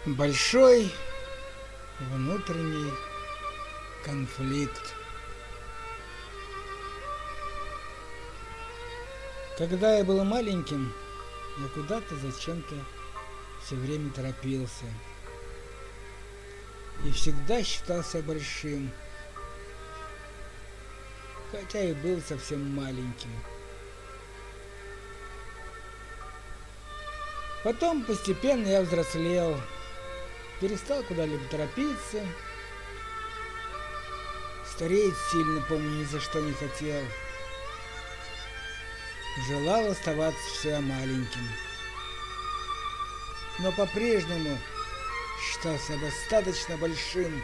Большой внутренний конфликт. Когда я был маленьким, я куда-то зачем-то все время торопился и всегда считался большим, хотя и был совсем маленьким. Потом постепенно я взрослел, перестал куда-либо торопиться, стареть сильно, помню, ни за что не хотел. Желал оставаться всегда маленьким, но по-прежнему считал себя достаточно большим.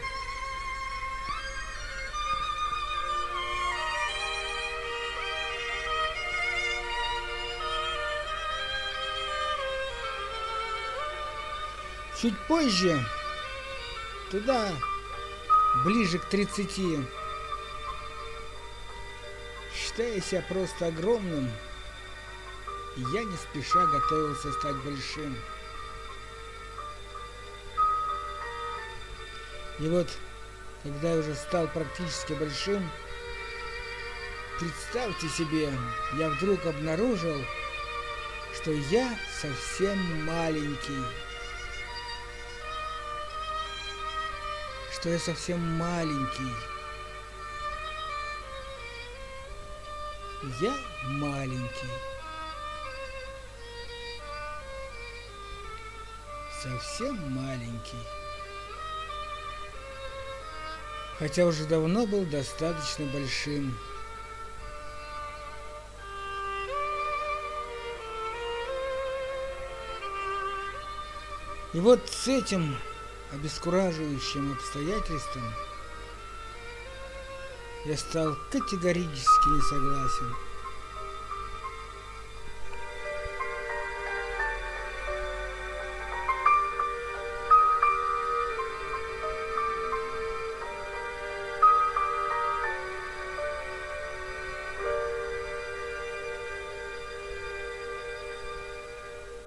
Чуть позже, туда, ближе к 30, считая себя просто огромным, я не спеша готовился стать большим. И вот, когда я уже стал практически большим, представьте себе, я вдруг обнаружил, что я совсем маленький. Что я совсем маленький. Я маленький. Совсем маленький. Хотя уже давно был достаточно большим. И вот с этим обескураживающим обстоятельством я стал категорически не согласен.